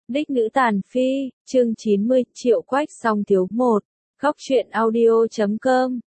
Đích nữ tàn phi, chương 90, Triệu Quách song thiếu 1, góc truyện audio.com.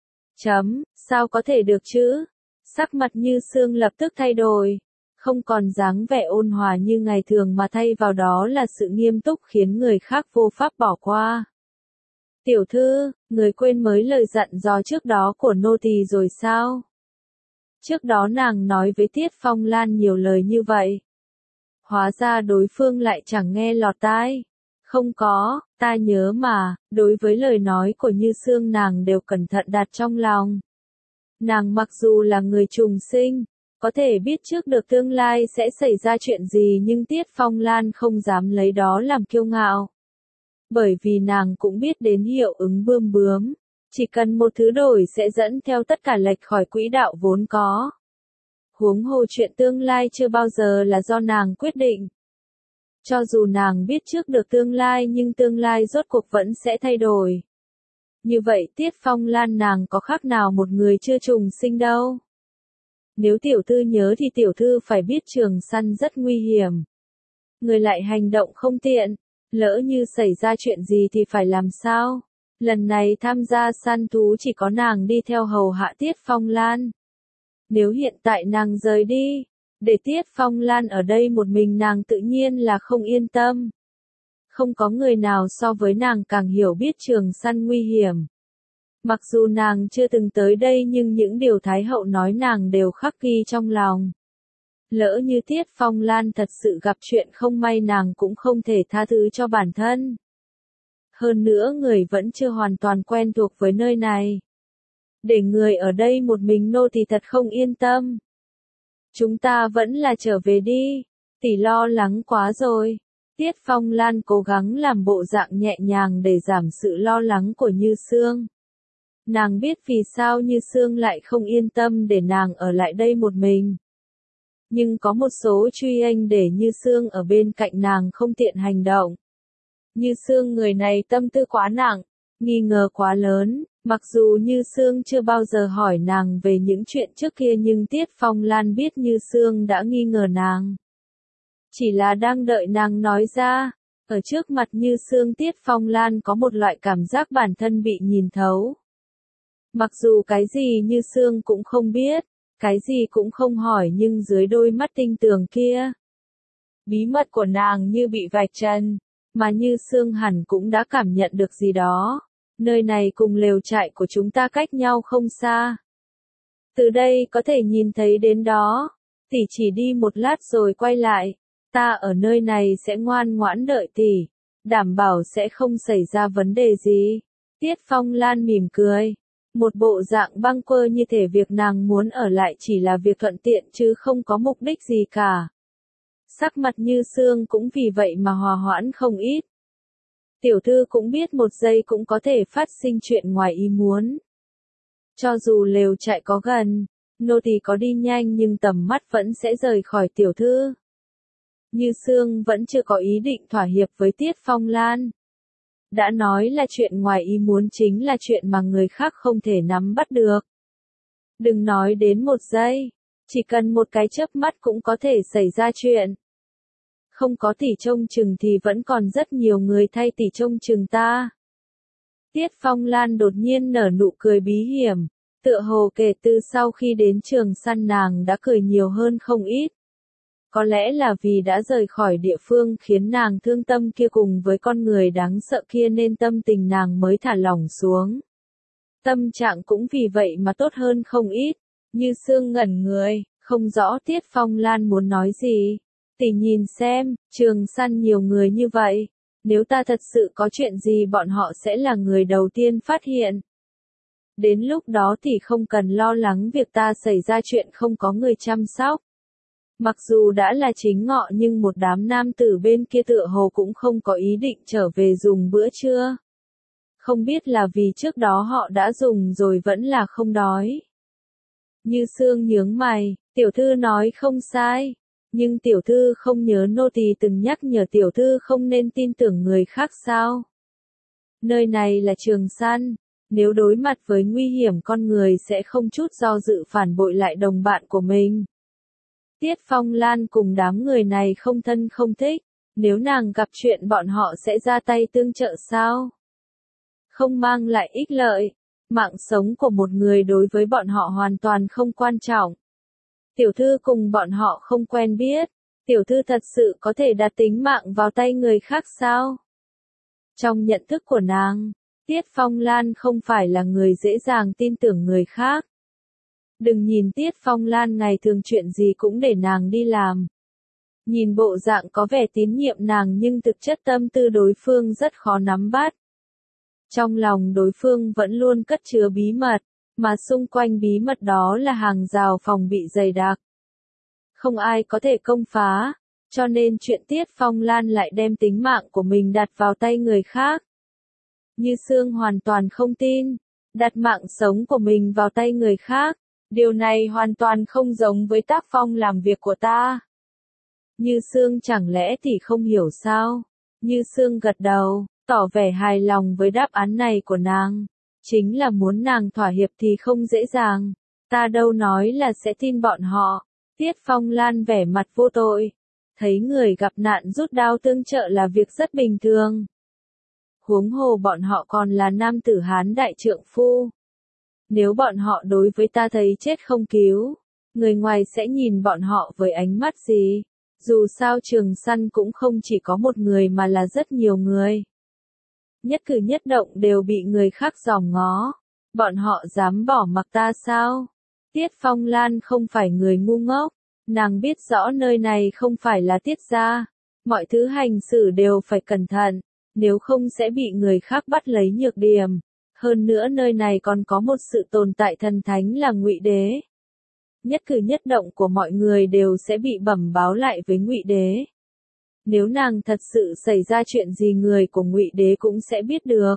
Sao có thể được chứ? Sắc mặt Như Sương lập tức thay đổi, không còn dáng vẻ ôn hòa như ngày thường mà thay vào đó là sự nghiêm túc khiến người khác vô pháp bỏ qua. Tiểu thư, người quên mới lời dặn dò trước đó của nô tỳ rồi sao? Trước đó nàng nói với Tiết Phong Lan nhiều lời như vậy. Hóa ra đối phương lại chẳng nghe lọt tai. Không có, ta nhớ mà, đối với lời nói của Như Sương nàng đều cẩn thận đặt trong lòng. Nàng mặc dù là người trùng sinh, có thể biết trước được tương lai sẽ xảy ra chuyện gì nhưng Tiết Phong Lan không dám lấy đó làm kiêu ngạo. Bởi vì nàng cũng biết đến hiệu ứng bươm bướm, chỉ cần một thứ đổi sẽ dẫn theo tất cả lệch khỏi quỹ đạo vốn có. Huống hồ chuyện tương lai chưa bao giờ là do nàng quyết định. Cho dù nàng biết trước được tương lai nhưng tương lai rốt cuộc vẫn sẽ thay đổi. Như vậy Tiết Phong Lan nàng có khác nào một người chưa trùng sinh đâu. Nếu tiểu thư nhớ thì tiểu thư phải biết trường săn rất nguy hiểm. Người lại hành động không tiện, lỡ như xảy ra chuyện gì thì phải làm sao? Lần này tham gia săn thú chỉ có nàng đi theo hầu hạ Tiết Phong Lan. Nếu hiện tại nàng rời đi, để Tiết Phong Lan ở đây một mình nàng tự nhiên là không yên tâm. Không có người nào so với nàng càng hiểu biết trường săn nguy hiểm. Mặc dù nàng chưa từng tới đây nhưng những điều Thái hậu nói nàng đều khắc ghi trong lòng. Lỡ như Tiết Phong Lan thật sự gặp chuyện không may nàng cũng không thể tha thứ cho bản thân. Hơn nữa người vẫn chưa hoàn toàn quen thuộc với nơi này. Để người ở đây một mình nô thì thật không yên tâm. Chúng ta vẫn là trở về đi, tỷ lo lắng quá rồi. Tiết Phong Lan cố gắng làm bộ dạng nhẹ nhàng để giảm sự lo lắng của Như Sương. Nàng biết vì sao Như Sương lại không yên tâm để nàng ở lại đây một mình. Nhưng có một số truy anh để Như Sương ở bên cạnh nàng không tiện hành động. Như Sương người này tâm tư quá nặng, nghi ngờ quá lớn, mặc dù Như Sương chưa bao giờ hỏi nàng về những chuyện trước kia nhưng Tiết Phong Lan biết Như Sương đã nghi ngờ nàng. Chỉ là đang đợi nàng nói ra, ở trước mặt Như Sương Tiết Phong Lan có một loại cảm giác bản thân bị nhìn thấu. Mặc dù cái gì Như Sương cũng không biết, cái gì cũng không hỏi nhưng dưới đôi mắt tinh tường kia, bí mật của nàng như bị vạch trần, mà Như Sương hẳn cũng đã cảm nhận được gì đó. Nơi này cùng lều trại của chúng ta cách nhau không xa. Từ đây có thể nhìn thấy đến đó, tỷ chỉ đi một lát rồi quay lại. Ta ở nơi này sẽ ngoan ngoãn đợi tỷ, đảm bảo sẽ không xảy ra vấn đề gì. Tiết Phong Lan mỉm cười, một bộ dạng bâng quơ như thể việc nàng muốn ở lại chỉ là việc thuận tiện chứ không có mục đích gì cả. Sắc mặt Như Sương cũng vì vậy mà hòa hoãn không ít. Tiểu thư cũng biết một giây cũng có thể phát sinh chuyện ngoài ý muốn. Cho dù lều trại có gần, nô tỳ có đi nhanh nhưng tầm mắt vẫn sẽ rời khỏi tiểu thư. Như Sương vẫn chưa có ý định thỏa hiệp với Tiết Phong Lan. Đã nói là chuyện ngoài ý muốn chính là chuyện mà người khác không thể nắm bắt được. Đừng nói đến một giây, chỉ cần một cái chớp mắt cũng có thể xảy ra chuyện. Không có tỷ trông chừng thì vẫn còn rất nhiều người thay tỷ trông chừng ta. Tiết Phong Lan đột nhiên nở nụ cười bí hiểm, tựa hồ kể từ sau khi đến trường săn nàng đã cười nhiều hơn không ít. Có lẽ là vì đã rời khỏi địa phương khiến nàng thương tâm kia cùng với con người đáng sợ kia nên tâm tình nàng mới thả lỏng xuống. Tâm trạng cũng vì vậy mà tốt hơn không ít. Như Sương ngẩn người, không rõ Tiết Phong Lan muốn nói gì. Tỷ nhìn xem, trường săn nhiều người như vậy. Nếu ta thật sự có chuyện gì bọn họ sẽ là người đầu tiên phát hiện. Đến lúc đó thì không cần lo lắng việc ta xảy ra chuyện không có người chăm sóc. Mặc dù đã là chính ngọ nhưng một đám nam tử bên kia tựa hồ cũng không có ý định trở về dùng bữa trưa. Không biết là vì trước đó họ đã dùng rồi vẫn là không đói. Như Sương nhướng mày, tiểu thư nói không sai. Nhưng tiểu thư không nhớ nô tỳ từng nhắc nhở tiểu thư không nên tin tưởng người khác sao? Nơi này là trường săn, nếu đối mặt với nguy hiểm con người sẽ không chút do dự phản bội lại đồng bạn của mình. Tiết Phong Lan cùng đám người này không thân không thích, Nếu nàng gặp chuyện bọn họ sẽ ra tay tương trợ sao? Không mang lại ích lợi. Mạng sống của một người đối với bọn họ hoàn toàn không quan trọng. Tiểu thư cùng bọn họ không quen biết. Tiểu thư thật sự có thể đặt tính mạng vào tay người khác sao? Trong nhận thức của nàng, Tiết Phong Lan không phải là người dễ dàng tin tưởng người khác. Đừng nhìn Tiết Phong Lan ngày thường chuyện gì cũng để nàng đi làm. Nhìn bộ dạng có vẻ tín nhiệm nàng nhưng thực chất tâm tư đối phương rất khó nắm bắt. Trong lòng đối phương vẫn luôn cất chứa bí mật, mà xung quanh bí mật đó là hàng rào phòng bị dày đặc. Không ai có thể công phá, cho nên chuyện Tiết Phong Lan lại đem tính mạng của mình đặt vào tay người khác. Như Sương hoàn toàn không tin, đặt mạng sống của mình vào tay người khác, điều này hoàn toàn không giống với tác phong làm việc của ta. Như Sương chẳng lẽ thì không hiểu sao? Như Sương gật đầu, tỏ vẻ hài lòng với đáp án này của nàng. Chính là muốn nàng thỏa hiệp thì không dễ dàng. Ta đâu nói là sẽ tin bọn họ. Tiết Phong Lan vẻ mặt vô tội. Thấy người gặp nạn rút đao tương trợ là việc rất bình thường. Huống hồ bọn họ còn là nam tử Hán đại trượng phu. Nếu bọn họ đối với ta thấy chết không cứu, người ngoài sẽ nhìn bọn họ với ánh mắt gì? Dù sao Trường Săn cũng không chỉ có một người mà là rất nhiều người. Nhất cử nhất động đều bị người khác dòm ngó. Bọn họ dám bỏ mặc ta sao? Tiết Phong Lan không phải người ngu ngốc. Nàng biết rõ nơi này không phải là Tiết gia. Mọi thứ hành xử đều phải cẩn thận. Nếu không sẽ bị người khác bắt lấy nhược điểm. Hơn nữa nơi này còn có một sự tồn tại thần thánh là Ngụy Đế. Nhất cử nhất động của mọi người đều sẽ bị bẩm báo lại với Ngụy Đế. Nếu nàng thật sự xảy ra chuyện gì người của Ngụy Đế cũng sẽ biết được.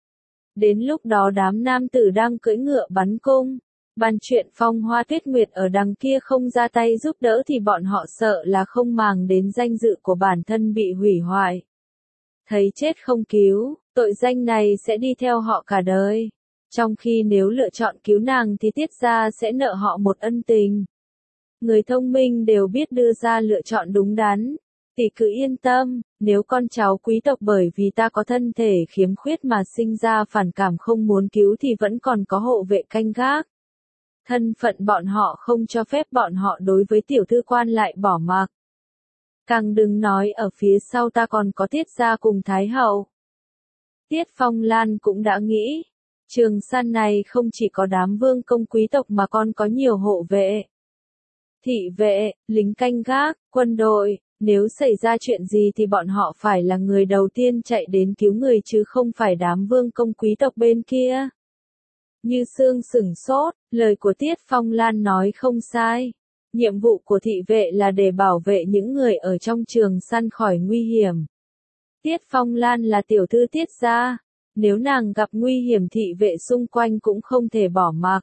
Đến lúc đó đám nam tử đang cưỡi ngựa bắn cung, bàn chuyện Phong Hoa Tuyết Nguyệt ở đằng kia không ra tay giúp đỡ thì bọn họ sợ là không màng đến danh dự của bản thân bị hủy hoại. Thấy chết không cứu, tội danh này sẽ đi theo họ cả đời. Trong khi nếu lựa chọn cứu nàng thì Tiết gia sẽ nợ họ một ân tình. Người thông minh đều biết đưa ra lựa chọn đúng đắn. Tỷ cứ yên tâm, nếu con cháu quý tộc bởi vì ta có thân thể khiếm khuyết mà sinh ra phản cảm không muốn cứu thì vẫn còn có hộ vệ canh gác. Thân phận bọn họ không cho phép bọn họ đối với tiểu thư quan lại bỏ mặc. Càng đừng nói ở phía sau ta còn có Tiết gia cùng Thái hậu. Tiết Phong Lan cũng đã nghĩ, Trường Săn này không chỉ có đám vương công quý tộc mà còn có nhiều hộ vệ. Thị vệ, lính canh gác, quân đội, nếu xảy ra chuyện gì thì bọn họ phải là người đầu tiên chạy đến cứu người chứ không phải đám vương công quý tộc bên kia. Như Sương sửng sốt, lời của Tiết Phong Lan nói không sai. Nhiệm vụ của thị vệ là để bảo vệ những người ở trong Trường Săn khỏi nguy hiểm. Tiết Phong Lan là tiểu thư Tiết gia, nếu nàng gặp nguy hiểm thị vệ xung quanh cũng không thể bỏ mặc.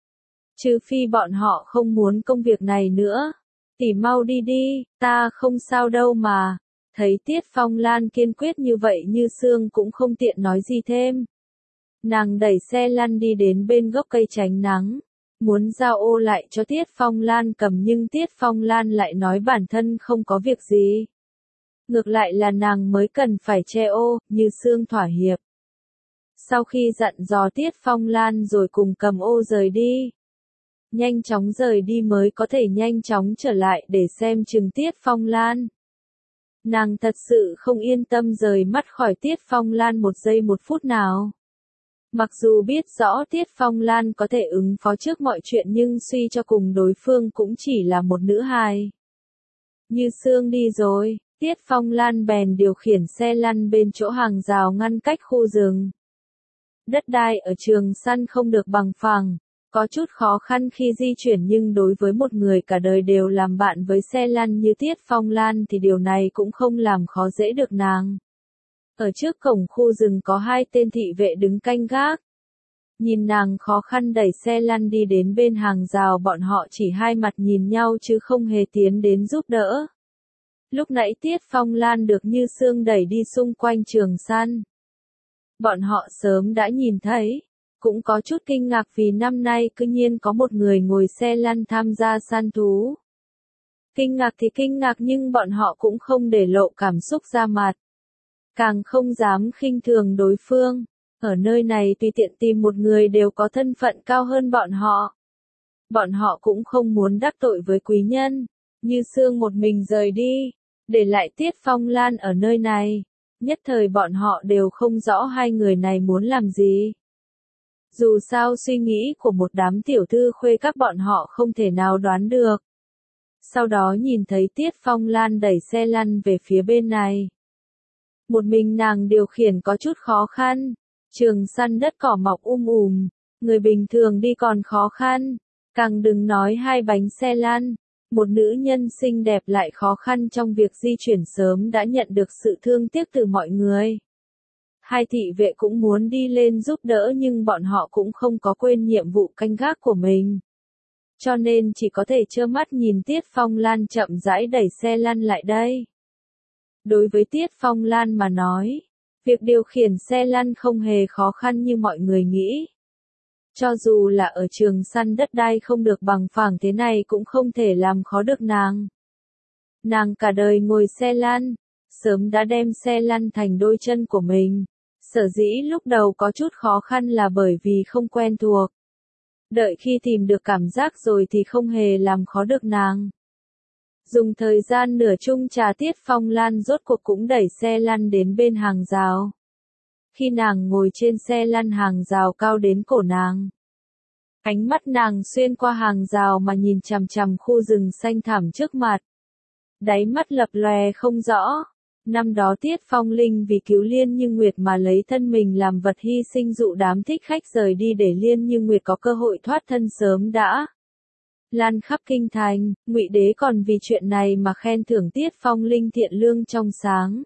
Trừ phi bọn họ không muốn công việc này nữa. Tỷ mau đi đi, ta không sao đâu mà. Thấy Tiết Phong Lan kiên quyết như vậy Như Sương cũng không tiện nói gì thêm. Nàng đẩy xe lăn đi đến bên gốc cây tránh nắng. Muốn giao ô lại cho Tiết Phong Lan cầm nhưng Tiết Phong Lan lại nói bản thân không có việc gì. Ngược lại là nàng mới cần phải che ô, Như Sương thỏa hiệp. Sau khi dặn dò Tiết Phong Lan rồi cùng cầm ô rời đi. Nhanh chóng rời đi mới có thể nhanh chóng trở lại để xem chừng Tiết Phong Lan. Nàng thật sự không yên tâm rời mắt khỏi Tiết Phong Lan một giây một phút nào. Mặc dù biết rõ Tiết Phong Lan có thể ứng phó trước mọi chuyện nhưng suy cho cùng đối phương cũng chỉ là một nữ hài. Như Sương đi rồi, Tiết Phong Lan bèn điều khiển xe lăn bên chỗ hàng rào ngăn cách khu rừng. Đất đai ở Trường Săn không được bằng phẳng, có chút khó khăn khi di chuyển nhưng đối với một người cả đời đều làm bạn với xe lăn như Tiết Phong Lan thì điều này cũng không làm khó dễ được nàng. Ở trước cổng khu rừng có hai tên thị vệ đứng canh gác. Nhìn nàng khó khăn đẩy xe lăn đi đến bên hàng rào bọn họ chỉ hai mặt nhìn nhau chứ không hề tiến đến giúp đỡ. Lúc nãy Tiết Phong Lan được Như Sương đẩy đi xung quanh Trường Săn. Bọn họ sớm đã nhìn thấy, cũng có chút kinh ngạc vì năm nay cứ nhiên có một người ngồi xe lăn tham gia săn thú. Kinh ngạc thì kinh ngạc nhưng bọn họ cũng không để lộ cảm xúc ra mặt. Càng không dám khinh thường đối phương. Ở nơi này tùy tiện tìm một người đều có thân phận cao hơn bọn họ. Bọn họ cũng không muốn đắc tội với quý nhân. Như Sương một mình rời đi, để lại Tiết Phong Lan ở nơi này. Nhất thời bọn họ đều không rõ hai người này muốn làm gì. Dù sao suy nghĩ của một đám tiểu thư khuê các bọn họ không thể nào đoán được. Sau đó nhìn thấy Tiết Phong Lan đẩy xe lăn về phía bên này. Một mình nàng điều khiển có chút khó khăn. Trường săn đất cỏ mọc người bình thường đi còn khó khăn. Càng đừng nói hai bánh xe lăn. Một nữ nhân xinh đẹp lại khó khăn trong việc di chuyển sớm đã nhận được sự thương tiếc từ mọi người. Hai thị vệ cũng muốn đi lên giúp đỡ nhưng bọn họ cũng không có quên nhiệm vụ canh gác của mình. Cho nên chỉ có thể trơ mắt nhìn Tiết Phong Lan chậm rãi đẩy xe lăn lại đây. Đối với Tiết Phong Lan mà nói, việc điều khiển xe lăn không hề khó khăn như mọi người nghĩ. Cho dù là ở trường săn đất đai không được bằng phẳng thế này cũng không thể làm khó được nàng. Nàng cả đời ngồi xe lăn, sớm đã đem xe lăn thành đôi chân của mình. Sở dĩ lúc đầu có chút khó khăn là bởi vì không quen thuộc. Đợi khi tìm được cảm giác rồi thì không hề làm khó được nàng. Dùng thời gian nửa chung trà Tiết Phong Lan rốt cuộc cũng đẩy xe lăn đến bên hàng rào. Khi nàng ngồi trên xe lăn hàng rào cao đến cổ nàng. Ánh mắt nàng xuyên qua hàng rào mà nhìn chằm chằm khu rừng xanh thẳm trước mặt. Đáy mắt lập lòe không rõ. Năm đó Tiết Phong Linh vì cứu Liên Như Nguyệt mà lấy thân mình làm vật hy sinh dụ đám thích khách rời đi để Liên Như Nguyệt có cơ hội thoát thân sớm đã. Lan khắp kinh thành, Ngụy Đế còn vì chuyện này mà khen thưởng Tiết Phong Linh thiện lương trong sáng.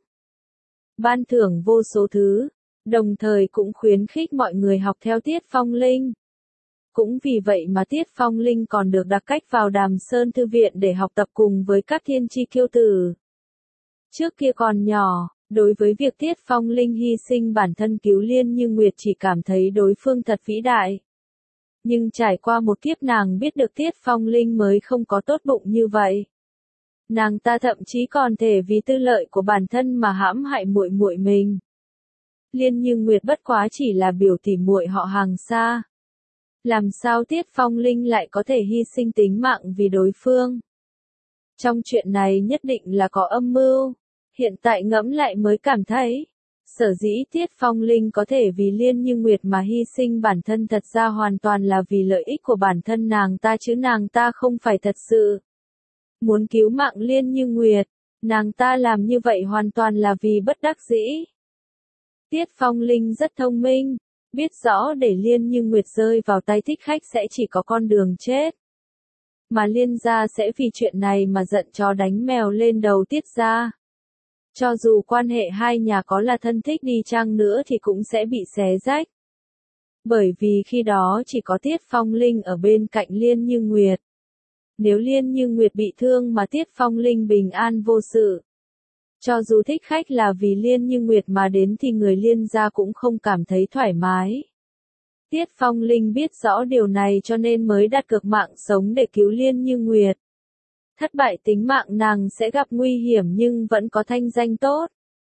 Ban thưởng vô số thứ, đồng thời cũng khuyến khích mọi người học theo Tiết Phong Linh. Cũng vì vậy mà Tiết Phong Linh còn được đặc cách vào Đàm Sơn Thư viện để học tập cùng với các thiên chi kiêu tử. Trước kia còn nhỏ, đối với việc Tiết Phong Linh hy sinh bản thân cứu Liên Như Nguyệt chỉ cảm thấy đối phương thật vĩ đại. Nhưng trải qua một kiếp nàng biết được Tiết Phong Linh mới không có tốt bụng như vậy. Nàng ta thậm chí còn thể vì tư lợi của bản thân mà hãm hại muội muội mình. Liên Như Nguyệt bất quá chỉ là biểu tỉ muội họ hàng xa. Làm sao Tiết Phong Linh lại có thể hy sinh tính mạng vì đối phương? Trong chuyện này nhất định là có âm mưu. Hiện tại ngẫm lại mới cảm thấy, sở dĩ Tiết Phong Linh có thể vì Liên Như Nguyệt mà hy sinh bản thân thật ra hoàn toàn là vì lợi ích của bản thân nàng ta chứ nàng ta không phải thật sự muốn cứu mạng Liên Như Nguyệt. Nàng ta làm như vậy hoàn toàn là vì bất đắc dĩ. Tiết Phong Linh rất thông minh, biết rõ để Liên Như Nguyệt rơi vào tay thích khách sẽ chỉ có con đường chết. Mà Liên gia sẽ vì chuyện này mà giận chó đánh mèo lên đầu Tiết gia. Cho dù quan hệ hai nhà có là thân thích đi chăng nữa thì cũng sẽ bị xé rách. Bởi vì khi đó chỉ có Tiết Phong Linh ở bên cạnh Liên Như Nguyệt. Nếu Liên Như Nguyệt bị thương mà Tiết Phong Linh bình an vô sự. Cho dù thích khách là vì Liên Như Nguyệt mà đến thì người Liên gia cũng không cảm thấy thoải mái. Tiết Phong Linh biết rõ điều này cho nên mới đặt cược mạng sống để cứu Liên Như Nguyệt. Thất bại tính mạng nàng sẽ gặp nguy hiểm nhưng vẫn có thanh danh tốt.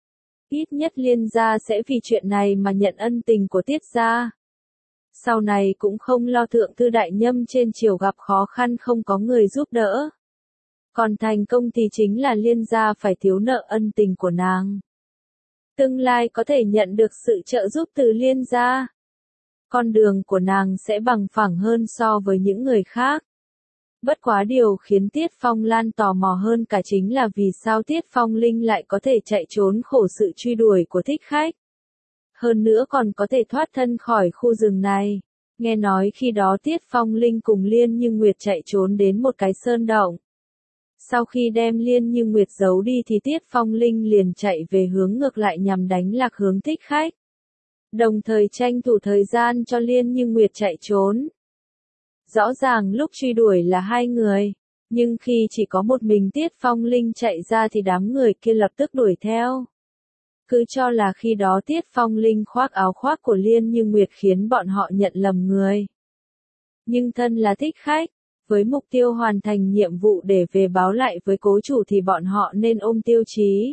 Ít nhất Liên gia sẽ vì chuyện này mà nhận ân tình của Tiết gia. Sau này cũng không lo thượng thư đại nhâm trên triều gặp khó khăn không có người giúp đỡ. Còn thành công thì chính là Liên gia phải thiếu nợ ân tình của nàng. Tương lai có thể nhận được sự trợ giúp từ Liên gia. Con đường của nàng sẽ bằng phẳng hơn so với những người khác. Bất quá điều khiến Tiết Phong Lan tò mò hơn cả chính là vì sao Tiết Phong Linh lại có thể chạy trốn khổ sự truy đuổi của thích khách. Hơn nữa còn có thể thoát thân khỏi khu rừng này. Nghe nói khi đó Tiết Phong Linh cùng Liên Như Nguyệt chạy trốn đến một cái sơn động. Sau khi đem Liên Như Nguyệt giấu đi thì Tiết Phong Linh liền chạy về hướng ngược lại nhằm đánh lạc hướng thích khách. Đồng thời tranh thủ thời gian cho Liên Như Nguyệt chạy trốn. Rõ ràng lúc truy đuổi là hai người, nhưng khi chỉ có một mình Tiết Phong Linh chạy ra thì đám người kia lập tức đuổi theo. Cứ cho là khi đó Tiết Phong Linh khoác áo khoác của Liên Như Nguyệt khiến bọn họ nhận lầm người. Nhưng thân là thích khách, Với mục tiêu hoàn thành nhiệm vụ để về báo lại với cố chủ thì bọn họ nên ôm tiêu chí.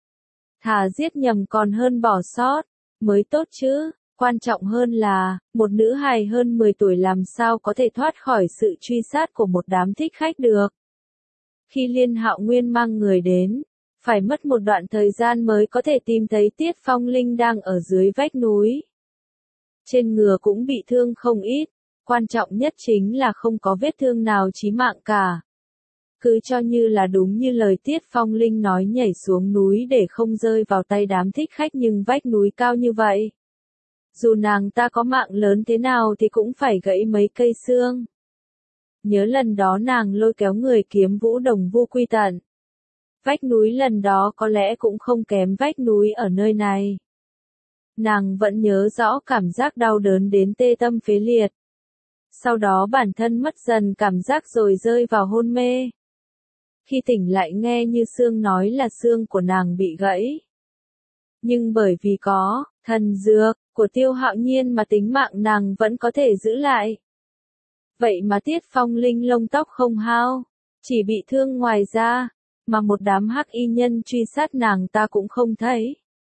Thà giết nhầm còn hơn bỏ sót, mới tốt chứ. Quan trọng hơn là, một nữ hài hơn 10 tuổi làm sao có thể thoát khỏi sự truy sát của một đám thích khách được. Khi Liên Hạo Nguyên mang người đến, phải mất một đoạn thời gian mới có thể tìm thấy Tiết Phong Linh đang ở dưới vách núi. Trên ngựa cũng bị thương không ít, quan trọng nhất chính là không có vết thương nào chí mạng cả. Cứ cho như là đúng như lời Tiết Phong Linh nói nhảy xuống núi để không rơi vào tay đám thích khách nhưng vách núi cao như vậy. Dù nàng ta có mạng lớn thế nào thì cũng phải gãy mấy cây xương. Nhớ lần đó nàng lôi kéo người kiếm Vũ Đồng Vu quy tận. Vách núi lần đó có lẽ cũng không kém vách núi ở nơi này. Nàng vẫn nhớ rõ cảm giác đau đớn đến tê tâm phế liệt. Sau đó bản thân mất dần cảm giác rồi rơi vào hôn mê. Khi tỉnh lại nghe như xương nói là xương của nàng bị gãy. Nhưng bởi vì có thần dược của Tiêu Hạo Nhiên mà tính mạng nàng vẫn có thể giữ lại. Vậy mà Tiết Phong Linh lông tóc không hao, chỉ bị thương ngoài da, mà một đám hắc y nhân truy sát nàng ta cũng không thấy.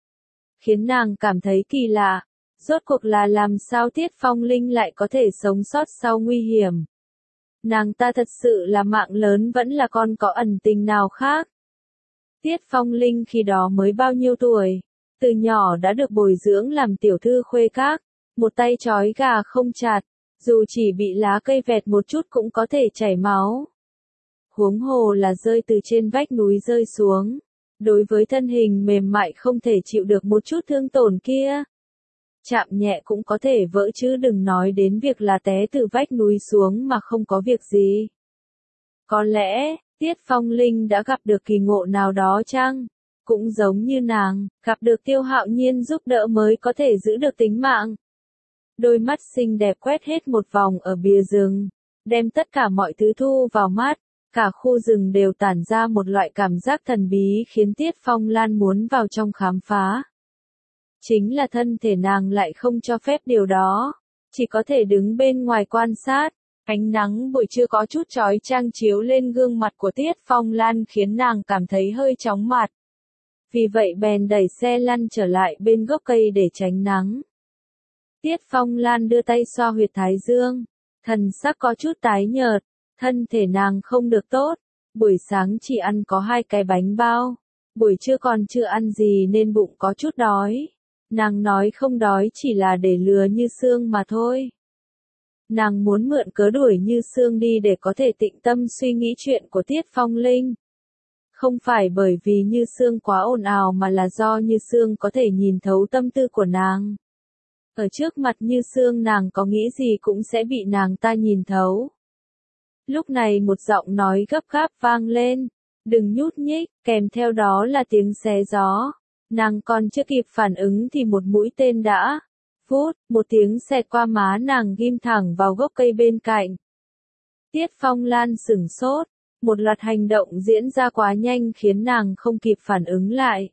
Khiến nàng cảm thấy kỳ lạ, rốt cuộc là làm sao Tiết Phong Linh lại có thể sống sót sau nguy hiểm. Nàng ta thật sự là mạng lớn vẫn là còn có ẩn tình nào khác. Tiết Phong Linh khi đó mới bao nhiêu tuổi, từ nhỏ đã được bồi dưỡng làm tiểu thư khuê các, một tay trói gà không chặt, dù chỉ bị lá cây vẹt một chút cũng có thể chảy máu. Huống hồ là rơi từ trên vách núi rơi xuống, đối với thân hình mềm mại không thể chịu được một chút thương tổn kia. Chạm nhẹ cũng có thể vỡ chứ đừng nói đến việc là té từ vách núi xuống mà không có việc gì. Có lẽ, Tiết Phong Linh đã gặp được kỳ ngộ nào đó chăng? Cũng giống như nàng, gặp được Tiêu Hạo Nhiên giúp đỡ mới có thể giữ được tính mạng. Đôi mắt xinh đẹp quét hết một vòng ở bìa rừng, đem tất cả mọi thứ thu vào mắt, cả khu rừng đều tản ra một loại cảm giác thần bí khiến Tiết Phong Lan muốn vào trong khám phá. Chính là thân thể nàng lại không cho phép điều đó, chỉ có thể đứng bên ngoài quan sát. Ánh nắng buổi trưa có chút chói chang chiếu lên gương mặt của Tiết Phong Lan khiến nàng cảm thấy hơi chóng mặt. Vì vậy bèn đẩy xe lăn trở lại bên gốc cây để tránh nắng. Tiết Phong Lan đưa tay xoa huyệt thái dương, thần sắc có chút tái nhợt, thân thể nàng không được tốt, buổi sáng chỉ ăn có 2 cái bánh bao, buổi trưa còn chưa ăn gì nên bụng có chút đói. Nàng nói không đói chỉ là để lừa Như Sương mà thôi. Nàng muốn mượn cớ đuổi Như Sương đi để có thể tịnh tâm suy nghĩ chuyện của Tiết Phong Linh. Không phải bởi vì Như Sương quá ồn ào mà là do Như Sương có thể nhìn thấu tâm tư của nàng. Ở trước mặt Như Sương nàng có nghĩ gì cũng sẽ bị nàng ta nhìn thấu. Lúc này một giọng nói gấp gáp vang lên, đừng nhúc nhích, kèm theo đó là tiếng xé gió. Nàng còn chưa kịp phản ứng thì một mũi tên đã, phút, một tiếng xẹt qua má nàng ghim thẳng vào gốc cây bên cạnh. Tiết Phong Lan sửng sốt, một loạt hành động diễn ra quá nhanh khiến nàng không kịp phản ứng lại.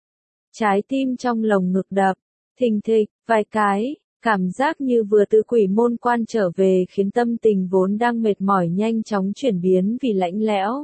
Trái tim trong lồng ngực đập, thình thịch, vài cái, cảm giác như vừa từ quỷ môn quan trở về khiến tâm tình vốn đang mệt mỏi nhanh chóng chuyển biến vì lạnh lẽo.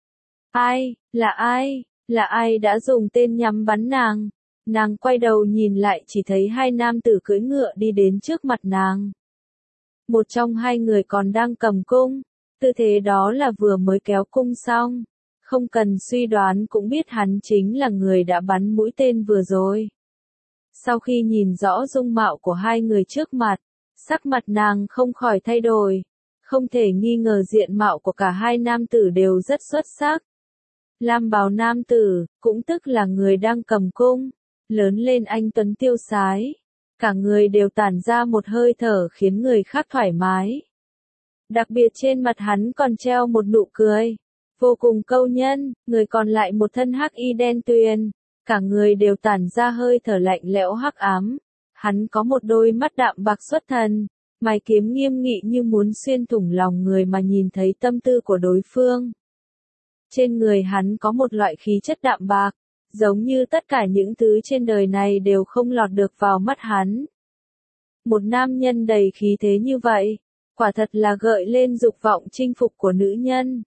Ai, là ai? Là ai đã dùng tên nhắm bắn nàng? Nàng quay đầu nhìn lại chỉ thấy 2 nam tử cưỡi ngựa đi đến trước mặt nàng. Một trong 2 người còn đang cầm cung, tư thế đó là vừa mới kéo cung xong. Không cần suy đoán cũng biết hắn chính là người đã bắn mũi tên vừa rồi. Sau khi nhìn rõ dung mạo của 2 người trước mặt, sắc mặt nàng không khỏi thay đổi. Không thể nghi ngờ diện mạo của cả 2 nam tử đều rất xuất sắc. Lam bào nam tử, cũng tức là người đang cầm cung, lớn lên anh tuấn tiêu sái. Cả người đều tản ra một hơi thở khiến người khác thoải mái. Đặc biệt trên mặt hắn còn treo một nụ cười, vô cùng câu nhân, người còn lại một thân hắc y đen tuyền. Cả người đều tản ra hơi thở lạnh lẽo hắc ám. Hắn có một đôi mắt đạm bạc xuất thần, mày kiếm nghiêm nghị như muốn xuyên thủng lòng người mà nhìn thấy tâm tư của đối phương. Trên người hắn có một loại khí chất đạm bạc, giống như tất cả những thứ trên đời này đều không lọt được vào mắt hắn. Một nam nhân đầy khí thế như vậy, quả thật là gợi lên dục vọng chinh phục của nữ nhân.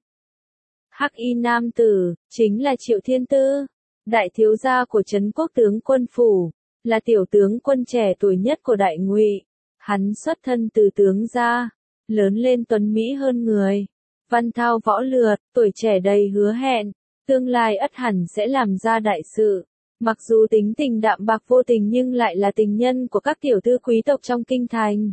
Hắc y nam tử, chính là Triệu Thiên Tư, đại thiếu gia của Trấn Quốc tướng quân phủ, là tiểu tướng quân trẻ tuổi nhất của Đại Ngụy. Hắn xuất thân từ tướng gia, lớn lên tuấn mỹ hơn người, văn thao võ lược, tuổi trẻ đầy hứa hẹn, tương lai ắt hẳn sẽ làm ra đại sự. Mặc dù tính tình đạm bạc vô tình nhưng lại là tình nhân của các tiểu thư quý tộc trong kinh thành.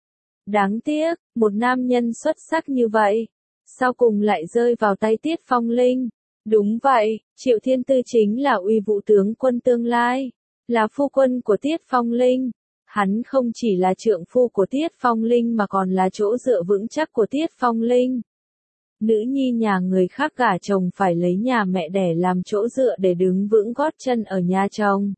Đáng tiếc, một nam nhân xuất sắc như vậy, sau cùng lại rơi vào tay Tiết Phong Linh. Đúng vậy, Triệu Thiên Tư chính là uy vũ tướng quân tương lai, là phu quân của Tiết Phong Linh. Hắn không chỉ là trượng phu của Tiết Phong Linh mà còn là chỗ dựa vững chắc của Tiết Phong Linh. Nữ nhi nhà người khác gả chồng phải lấy nhà mẹ đẻ làm chỗ dựa để đứng vững gót chân ở nhà chồng.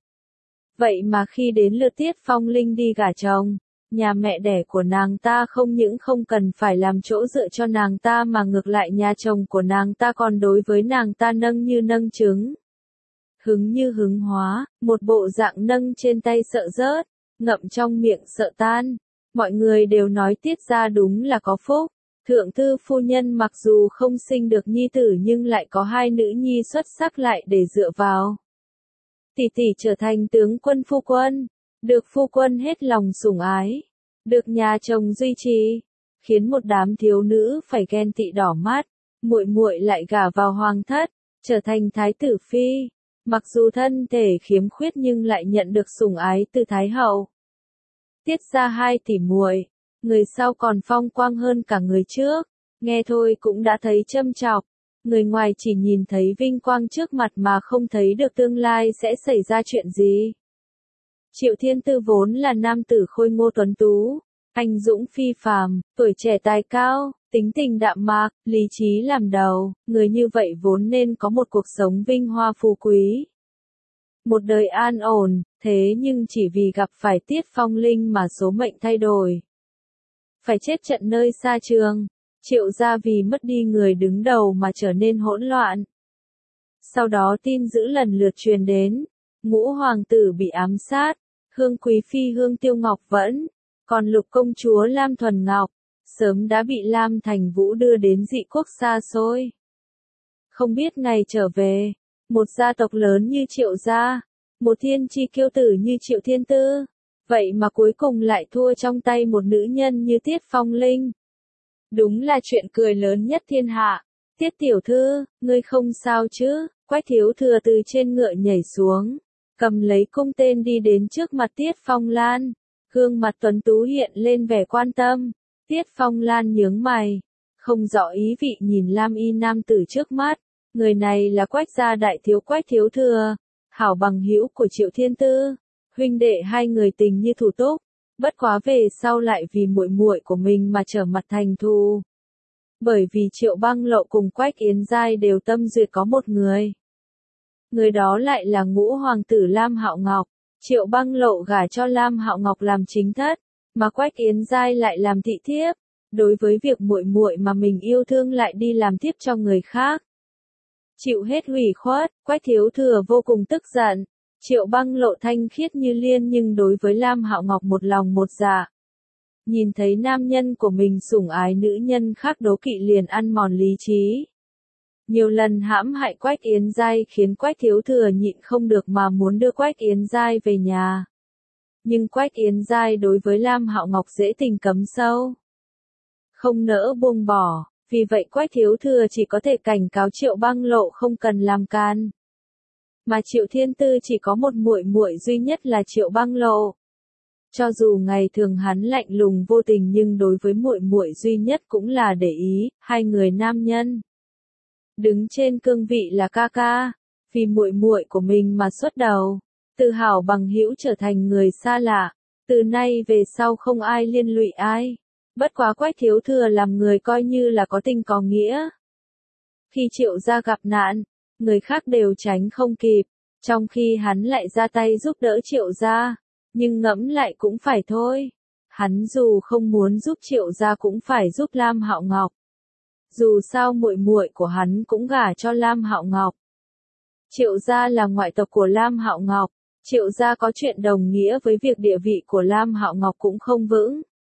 Vậy mà khi đến lượt Tiết Phong Linh đi gả chồng, nhà mẹ đẻ của nàng ta không những không cần phải làm chỗ dựa cho nàng ta mà ngược lại nhà chồng của nàng ta còn đối với nàng ta nâng như nâng trứng. Hứng như hứng hóa, một bộ dạng nâng trên tay sợ rớt, ngậm trong miệng sợ tan. Mọi người đều nói Tiết gia đúng là có phúc. Thượng thư phu nhân mặc dù không sinh được nhi tử nhưng lại có hai nữ nhi xuất sắc lại để dựa vào. Tỷ tỷ trở thành tướng quân phu quân, được phu quân hết lòng sủng ái, được nhà chồng duy trì, khiến một đám thiếu nữ phải ghen tị đỏ mắt. Muội muội lại gả vào hoàng thất, trở thành thái tử phi, mặc dù thân thể khiếm khuyết nhưng lại nhận được sủng ái từ thái hậu. Tiết ra hai tỷ muội, người sau còn phong quang hơn cả người trước, nghe thôi cũng đã thấy châm chọc. Người ngoài chỉ nhìn thấy vinh quang trước mặt mà không thấy được tương lai sẽ xảy ra chuyện gì. Triệu Thiên Tư vốn là nam tử khôi ngô tuấn tú, anh dũng phi phàm, tuổi trẻ tài cao, tính tình đạm mạc, lý trí làm đầu, người như vậy vốn nên có một cuộc sống vinh hoa phú quý. Một đời an ổn, thế nhưng chỉ vì gặp phải Tiết Phong Linh mà số mệnh thay đổi. Phải chết trận nơi xa trường, Triệu gia vì mất đi người đứng đầu mà trở nên hỗn loạn. Sau đó tin dữ lần lượt truyền đến, ngũ hoàng tử bị ám sát, Hương Quý Phi Hương Tiêu Ngọc Vẫn, còn Lục công chúa Lam Thuần Ngọc, sớm đã bị Lam Thành Vũ đưa đến dị quốc xa xôi. Không biết ngày trở về, một gia tộc lớn như Triệu gia, một thiên chi kiêu tử như Triệu Thiên Tư, vậy mà cuối cùng lại thua trong tay một nữ nhân như Tiết Phong Linh. Đúng là chuyện cười lớn nhất thiên hạ. Tiết tiểu thư, ngươi không sao chứ? Quách thiếu thừa từ trên ngựa nhảy xuống, cầm lấy cung tên đi đến trước mặt Tiết Phong Lan. Gương mặt tuấn tú hiện lên vẻ quan tâm. Tiết Phong Lan nhướng mày, không rõ ý vị nhìn lam y nam tử trước mắt. Người này là Quách gia đại thiếu Quách thiếu thừa, hảo bằng hữu của Triệu Thiên Tư. Huynh đệ hai người tình như thủ túc, bất quá về sau lại vì muội muội của mình mà trở mặt thành thù. Bởi vì Triệu Băng Lộ cùng Quách Yến Giai đều tâm duyệt có một người. Người đó lại là ngũ hoàng tử Lam Hạo Ngọc. Triệu Băng Lộ gả cho Lam Hạo Ngọc làm chính thất, mà Quách Yến Giai lại làm thị thiếp. Đối với việc muội muội mà mình yêu thương lại đi làm thiếp cho người khác, chịu hết ủy khuất, Quách thiếu thừa vô cùng tức giận. Triệu Băng Lộ thanh khiết như liên nhưng đối với Lam Hạo Ngọc một lòng một dạ. Nhìn thấy nam nhân của mình sủng ái nữ nhân khác đố kỵ liền ăn mòn lý trí. Nhiều lần hãm hại Quách Yến Giai khiến Quách thiếu thừa nhịn không được mà muốn đưa Quách Yến Giai về nhà. Nhưng Quách Yến Giai đối với Lam Hạo Ngọc dễ tình cấm sâu, không nỡ buông bỏ, vì vậy Quách thiếu thừa chỉ có thể cảnh cáo Triệu Băng Lộ không cần làm can. Mà Triệu Thiên Tư chỉ có một muội muội duy nhất là Triệu Băng Lộ. Cho dù ngày thường hắn lạnh lùng vô tình nhưng đối với muội muội duy nhất cũng là để ý, hai người nam nhân đứng trên cương vị là ca ca, vì muội muội của mình mà xuất đầu, từ hảo bằng hữu trở thành người xa lạ, từ nay về sau không ai liên lụy ai. Bất quá Quách thiếu thừa làm người coi như là có tình có nghĩa. Khi Triệu gia gặp nạn, người khác đều tránh không kịp, trong khi hắn lại ra tay giúp đỡ Triệu gia, nhưng ngẫm lại cũng phải thôi. Hắn dù không muốn giúp Triệu gia cũng phải giúp Lam Hạo Ngọc. Dù sao muội muội của hắn cũng gả cho Lam Hạo Ngọc. Triệu gia là ngoại tộc của Lam Hạo Ngọc, Triệu gia có chuyện đồng nghĩa với việc địa vị của Lam Hạo Ngọc cũng không vững.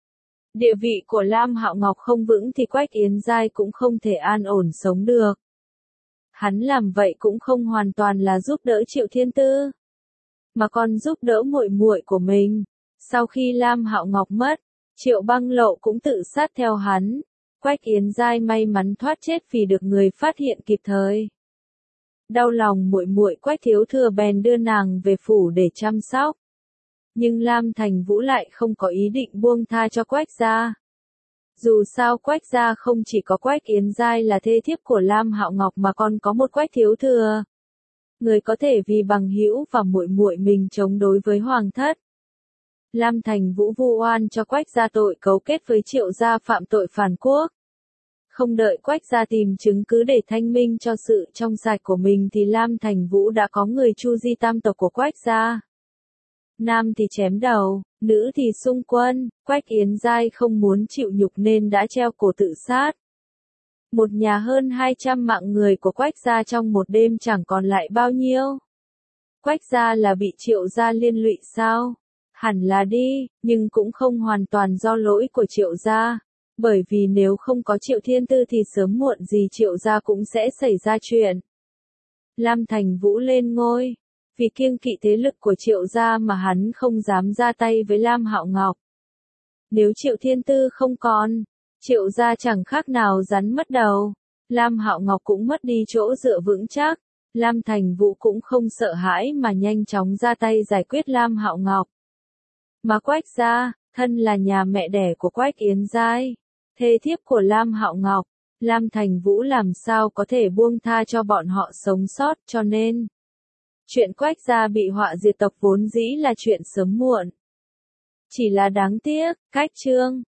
Địa vị của Lam Hạo Ngọc không vững thì Quách Yến Giai cũng không thể an ổn sống được. Hắn làm vậy cũng không hoàn toàn là giúp đỡ Triệu Thiên Tư, mà còn giúp đỡ muội muội của mình. Sau khi Lam Hạo Ngọc mất, Triệu Băng Lộ cũng tự sát theo hắn. Quách Yến Giai may mắn thoát chết vì được người phát hiện kịp thời. Đau lòng muội muội Quách Thiếu Thừa bèn đưa nàng về phủ để chăm sóc. Nhưng Lam Thành Vũ lại không có ý định buông tha cho Quách gia. Dù sao Quách gia không chỉ có Quách Yến Giai là thê thiếp của Lam Hạo Ngọc mà còn có một Quách Thiếu Thừa. Người có thể vì bằng hữu và muội muội mình chống đối với hoàng thất. Lam Thành Vũ vu oan cho Quách gia tội cấu kết với Triệu gia phạm tội phản quốc. Không đợi Quách gia tìm chứng cứ để thanh minh cho sự trong sạch của mình thì Lam Thành Vũ đã có người chu di tam tộc của Quách gia. Nam thì chém đầu, nữ thì xung quân, Quách Yến Giai không muốn chịu nhục nên đã treo cổ tự sát. Một nhà hơn 200 mạng người của Quách gia trong một đêm chẳng còn lại bao nhiêu. Quách gia là bị Triệu gia liên lụy sao? Hẳn là đi, nhưng cũng không hoàn toàn do lỗi của Triệu gia. Bởi vì nếu không có Triệu Thiên Tư thì sớm muộn gì Triệu gia cũng sẽ xảy ra chuyện. Lam Thành Vũ lên ngôi. Vì kiêng kỵ thế lực của Triệu gia mà hắn không dám ra tay với Lam Hạo Ngọc. Nếu Triệu Thiên Tư không còn, Triệu gia chẳng khác nào rắn mất đầu. Lam Hạo Ngọc cũng mất đi chỗ dựa vững chắc. Lam Thành Vũ cũng không sợ hãi mà nhanh chóng ra tay giải quyết Lam Hạo Ngọc. Mà Quách gia, thân là nhà mẹ đẻ của Quách Yến Giai, thê thiếp của Lam Hạo Ngọc, Lam Thành Vũ làm sao có thể buông tha cho bọn họ sống sót, cho nên chuyện Quách gia bị họa diệt tộc vốn dĩ là chuyện sớm muộn. Chỉ là đáng tiếc, cách chương